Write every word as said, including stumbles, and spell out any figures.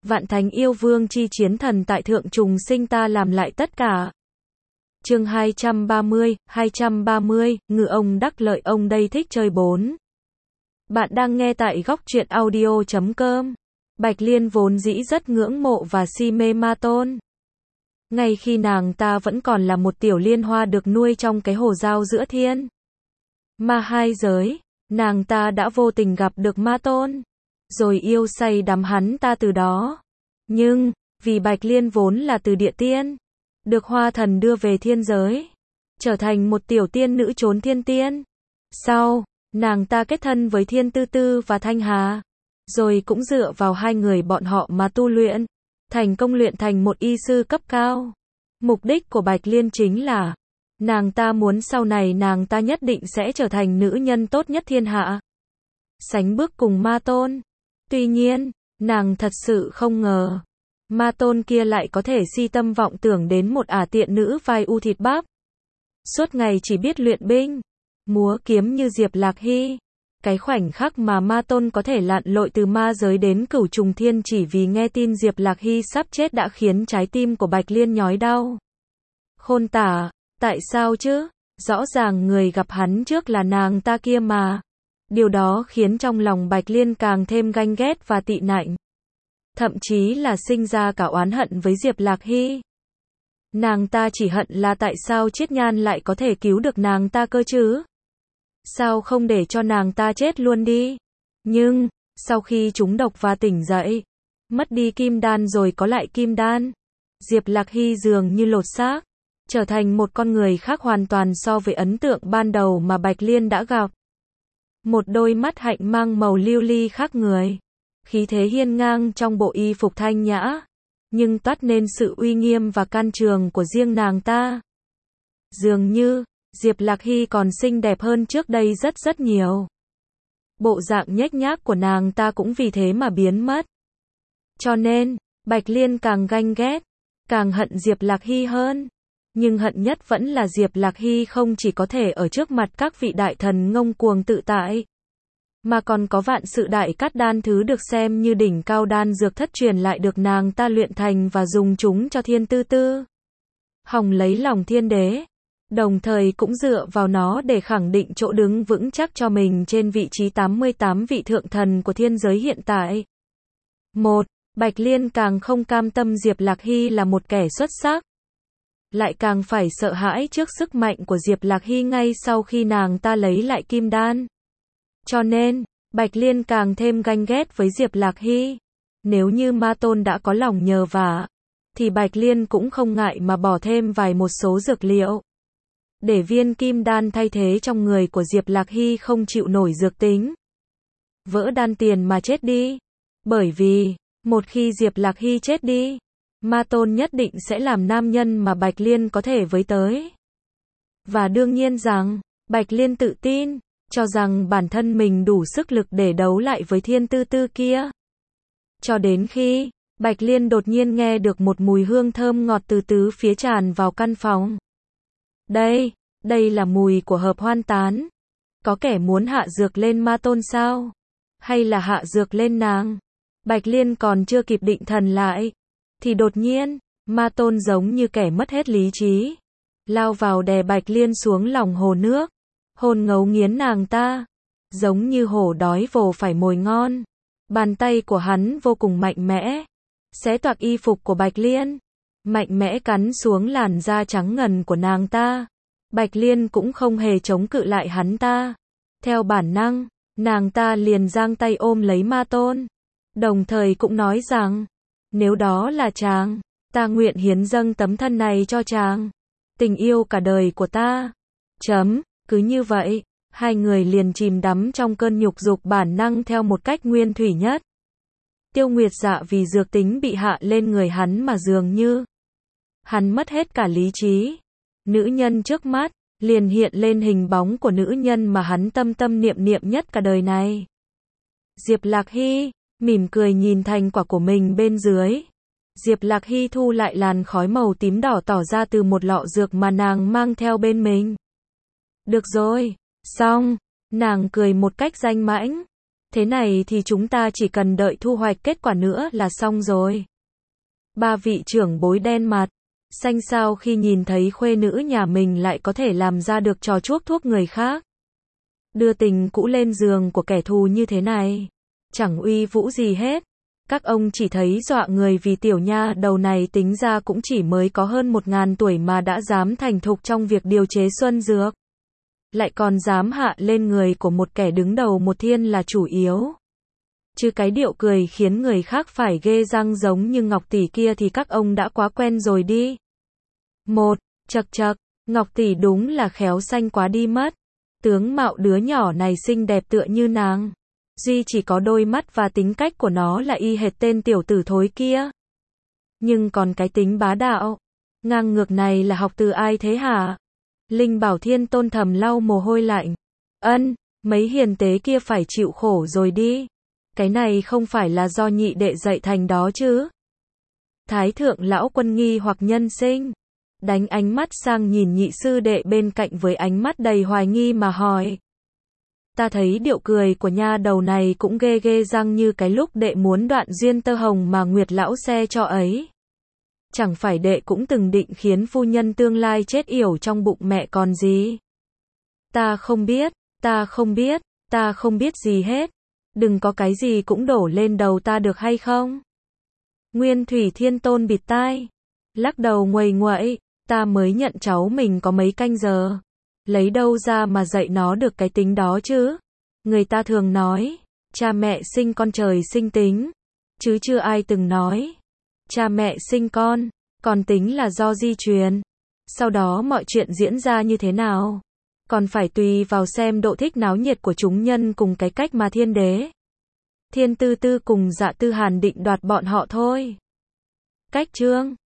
Vạn thánh yêu vương chi chiến thần tại thượng trùng sinh ta làm lại tất cả. Chương hai trăm ba mươi, hai trăm ba mươi, ngự ông đắc lợi ông đây thích chơi bốn. Bạn đang nghe tại góc truyện audio chấm com. Bạch Liên vốn dĩ rất ngưỡng mộ và si mê Ma Tôn. Ngay khi nàng ta vẫn còn là một tiểu liên hoa được nuôi trong cái hồ giao giữa thiên ma hai giới, nàng ta đã vô tình gặp được Ma Tôn, rồi yêu say đắm hắn ta từ đó. Nhưng, vì Bạch Liên vốn là từ địa tiên, được hoa thần đưa về thiên giới, trở thành một tiểu tiên nữ trốn thiên tiên. Sau, nàng ta kết thân với Thiên Tư Tư và Thanh Hà, rồi cũng dựa vào hai người bọn họ mà tu luyện, thành công luyện thành một y sư cấp cao. Mục đích của Bạch Liên chính là, nàng ta muốn sau này nàng ta nhất định sẽ trở thành nữ nhân tốt nhất thiên hạ, sánh bước cùng Ma Tôn. Tuy nhiên, nàng thật sự không ngờ, Ma Tôn kia lại có thể si tâm vọng tưởng đến một ả tiện nữ vai u thịt bắp, suốt ngày chỉ biết luyện binh, múa kiếm như Diệp Lạc Hy. Cái khoảnh khắc mà Ma Tôn có thể lặn lội từ ma giới đến cửu trùng thiên chỉ vì nghe tin Diệp Lạc Hy sắp chết đã khiến trái tim của Bạch Liên nhói đau. Khôn tả, tại sao chứ? Rõ ràng người gặp hắn trước là nàng ta kia mà. Điều đó khiến trong lòng Bạch Liên càng thêm ganh ghét và tị nạnh. Thậm chí là sinh ra cả oán hận với Diệp Lạc Hy. Nàng ta chỉ hận là tại sao Triết Nhan lại có thể cứu được nàng ta cơ chứ? Sao không để cho nàng ta chết luôn đi? Nhưng, sau khi trúng độc và tỉnh dậy, mất đi kim đan rồi có lại kim đan, Diệp Lạc Hy dường như lột xác, trở thành một con người khác hoàn toàn so với ấn tượng ban đầu mà Bạch Liên đã gặp. Một đôi mắt hạnh mang màu lưu ly khác người, khí thế hiên ngang trong bộ y phục thanh nhã, nhưng toát nên sự uy nghiêm và can trường của riêng nàng ta. Dường như, Diệp Lạc Hy còn xinh đẹp hơn trước đây rất rất nhiều. Bộ dạng nhếch nhác của nàng ta cũng vì thế mà biến mất. Cho nên, Bạch Liên càng ganh ghét, càng hận Diệp Lạc Hy hơn. Nhưng hận nhất vẫn là Diệp Lạc Hy không chỉ có thể ở trước mặt các vị đại thần ngông cuồng tự tại, mà còn có vạn sự đại cát đan thứ được xem như đỉnh cao đan dược thất truyền lại được nàng ta luyện thành và dùng chúng cho Thiên Tư Tư, hòng lấy lòng thiên đế, đồng thời cũng dựa vào nó để khẳng định chỗ đứng vững chắc cho mình trên vị trí tám mươi tám vị thượng thần của thiên giới hiện tại. Một, Bạch Liên càng không cam tâm Diệp Lạc Hy là một kẻ xuất sắc, lại càng phải sợ hãi trước sức mạnh của Diệp Lạc Hy ngay sau khi nàng ta lấy lại kim đan. Cho nên, Bạch Liên càng thêm ganh ghét với Diệp Lạc Hy. Nếu như Ma Tôn đã có lòng nhờ vả, thì Bạch Liên cũng không ngại mà bỏ thêm vài một số dược liệu, để viên kim đan thay thế trong người của Diệp Lạc Hy không chịu nổi dược tính, vỡ đan tiền mà chết đi. Bởi vì, một khi Diệp Lạc Hy chết đi, Ma Tôn nhất định sẽ làm nam nhân mà Bạch Liên có thể với tới. Và đương nhiên rằng, Bạch Liên tự tin, cho rằng bản thân mình đủ sức lực để đấu lại với Thiên Tư Tư kia. Cho đến khi, Bạch Liên đột nhiên nghe được một mùi hương thơm ngọt từ tứ phía tràn vào căn phòng. Đây, đây là mùi của hợp hoan tán. Có kẻ muốn hạ dược lên Ma Tôn sao? Hay là hạ dược lên nàng? Bạch Liên còn chưa kịp định thần lại, thì đột nhiên, Ma Tôn giống như kẻ mất hết lý trí, lao vào đè Bạch Liên xuống lòng hồ nước, hôn ngấu nghiến nàng ta, giống như hổ đói vồ phải mồi ngon. Bàn tay của hắn vô cùng mạnh mẽ, xé toạc y phục của Bạch Liên, mạnh mẽ cắn xuống làn da trắng ngần của nàng ta. Bạch Liên cũng không hề chống cự lại hắn ta. Theo bản năng, nàng ta liền giang tay ôm lấy Ma Tôn, đồng thời cũng nói rằng, nếu đó là chàng, ta nguyện hiến dâng tấm thân này cho chàng, tình yêu cả đời của ta. Chấm, cứ như vậy, hai người liền chìm đắm trong cơn nhục dục bản năng theo một cách nguyên thủy nhất. Tiêu Nguyệt Dạ vì dược tính bị hạ lên người hắn mà dường như hắn mất hết cả lý trí. Nữ nhân trước mắt liền hiện lên hình bóng của nữ nhân mà hắn tâm tâm niệm niệm nhất cả đời này. Diệp Lạc Hy mỉm cười nhìn thành quả của mình bên dưới. Diệp Lạc Hy thu lại làn khói màu tím đỏ tỏ ra từ một lọ dược mà nàng mang theo bên mình. Được rồi, xong, nàng cười một cách danh mãnh. Thế này thì chúng ta chỉ cần đợi thu hoạch kết quả nữa là xong rồi. Ba vị trưởng bối đen mặt, xanh xao khi nhìn thấy khuê nữ nhà mình lại có thể làm ra được trò chuốc thuốc người khác. Đưa tình cũ lên giường của kẻ thù như thế này. Chẳng uy vũ gì hết. Các ông chỉ thấy dọa người vì tiểu nha đầu này tính ra cũng chỉ mới có hơn một ngàn tuổi mà đã dám thành thục trong việc điều chế xuân dược. Lại còn dám hạ lên người của một kẻ đứng đầu một thiên là chủ yếu. Chứ cái điệu cười khiến người khác phải ghê răng giống như Ngọc Tỷ kia thì các ông đã quá quen rồi đi. Một, chật chật, Ngọc Tỷ đúng là khéo xanh quá đi mất. Tướng mạo đứa nhỏ này xinh đẹp tựa như nàng. Duy chỉ có đôi mắt và tính cách của nó là y hệt tên tiểu tử thối kia. Nhưng còn cái tính bá đạo, ngang ngược này là học từ ai thế hả? Linh Bảo Thiên Tôn thầm lau mồ hôi lạnh. Ân, mấy hiền tế kia phải chịu khổ rồi đi. Cái này không phải là do nhị đệ dạy thành đó chứ? Thái thượng lão quân nghi hoặc nhân sinh. Đánh ánh mắt sang nhìn nhị sư đệ bên cạnh với ánh mắt đầy hoài nghi mà hỏi. Ta thấy điệu cười của nha đầu này cũng ghê ghê răng như cái lúc đệ muốn đoạn duyên tơ hồng mà Nguyệt lão xe cho ấy. Chẳng phải đệ cũng từng định khiến phu nhân tương lai chết yểu trong bụng mẹ còn gì. Ta không biết, ta không biết, ta không biết gì hết. Đừng có cái gì cũng đổ lên đầu ta được hay không? Nguyên Thủy Thiên Tôn bịt tai, lắc đầu nguầy nguậy, ta mới nhận cháu mình có mấy canh giờ. Lấy đâu ra mà dạy nó được cái tính đó chứ? Người ta thường nói, cha mẹ sinh con trời sinh tính, chứ chưa ai từng nói, cha mẹ sinh con, còn tính là do di truyền. Sau đó mọi chuyện diễn ra như thế nào, còn phải tùy vào xem độ thích náo nhiệt của chúng nhân cùng cái cách mà thiên đế, thiên tư tư cùng dạ tư hàn định đoạt bọn họ thôi. Cách chương